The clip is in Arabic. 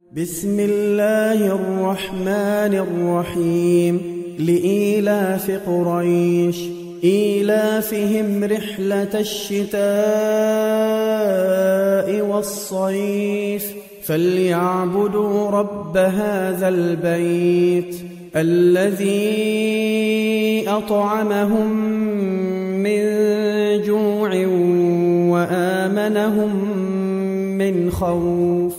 بسم الله الرحمن الرحيم لإيلاف قريش إيلافهم رحلة الشتاء والصيف فليعبدوا رب هذا البيت الذي أطعمهم من جوع وآمنهم من خوف